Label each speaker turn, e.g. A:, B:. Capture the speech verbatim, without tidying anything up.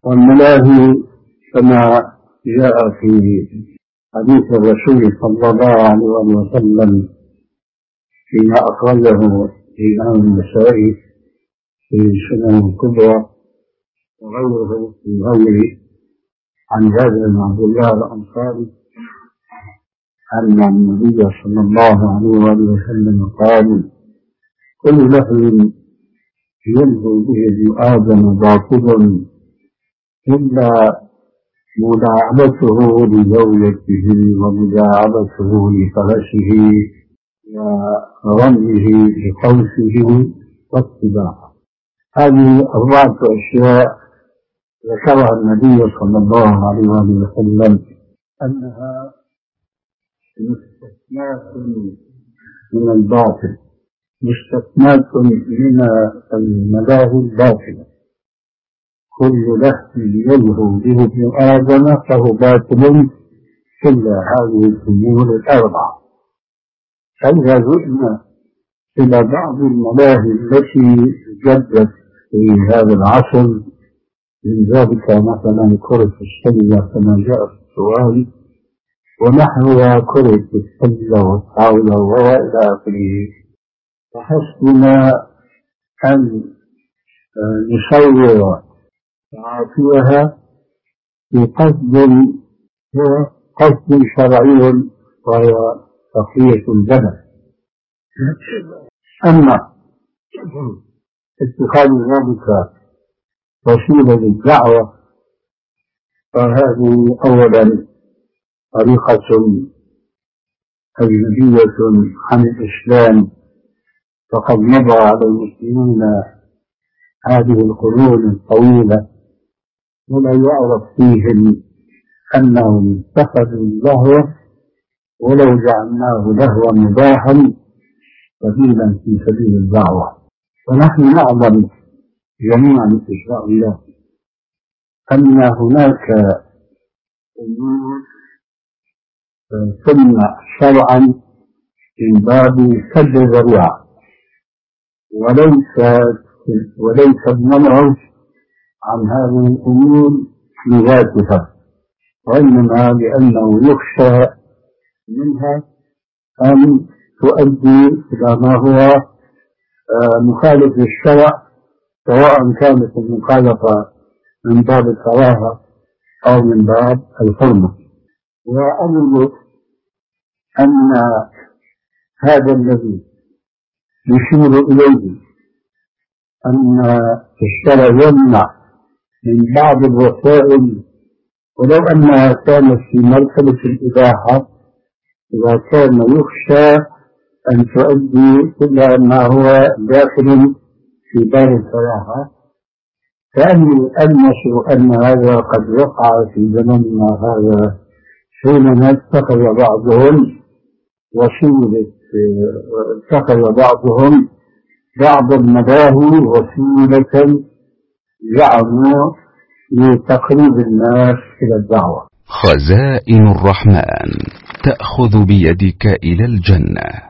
A: والملاهي كما جاء في حديث الرسول صلى الله عليه وسلم فيما أخرجه الإمام النسائي في سنن الكبرى وغيره في غيره عن جابر بن عبد الله الأنصاري أن النبي صلى الله عليه وسلم قال: كل لهو يلهو به ابن آدم باطل إلا مداعبته لزوجته ومداعبته لفرسه ورميه لقوسه والسباحة. هذه أربعة أشياء ذكرها النبي صلى الله عليه وسلم أنها مستثناة من الباطل، مستثناة من الملاهي الباطلة. كل لهو يلهو به ابن آدم فهو باطل إلا هذه الأمور الأربعة. فإذا جئنا إلى بعض الملاهي التي جدت في هذا العصر، من ذلك مثلا كرة السلة كما جاء في السؤال، ونحوها كرة السلة والطاولة وإلى آخره، فحسبنا أن نصور تعاطيها بقصد هو قصد شرعي وهو تقوية البدن. أما اتخاذ ذلك وسيلة للدعوة فهذه أولا طريقة أجنبية عن الإسلام، فقد مضى على المسلمين هذه القرون الطويلة ولا يعرف فيهم أنهم اتخذوا اللهو ولو جعلناه لهوا مباحا سبيلا في سبيل الدعوة. ونحن نعلم جميعا إن شاء الله أن هناك أمور تمنع شرعا من باب سد الذريعة، وليس وليس المنع عن هذه الأمور لذاتها، وإنما لأنه يخشى منها أن تؤدي إلى ما هو مخالف للشرع، سواء كانت المخالفة من باب الكراهة أو من باب الحرمة. وأظن أن هذا الذي يشير إليه أن الشرع يمنع من بعض الوسائل ولو أنها كانت في مرتبة الإباحة، إذا كان يخشى أن تؤدي إلى ما هو داخل في باب الكراهة، فأني ألمس أن هذا قد وقع في زمننا هذا، حينما اتخذ بعضهم وسيلة اتخذ بعضهم بعض الملاهي وسيلة زعموا لتقريب الناس إلى الدعوة.
B: خزائن الرحمن تأخذ بيدك إلى الجنة.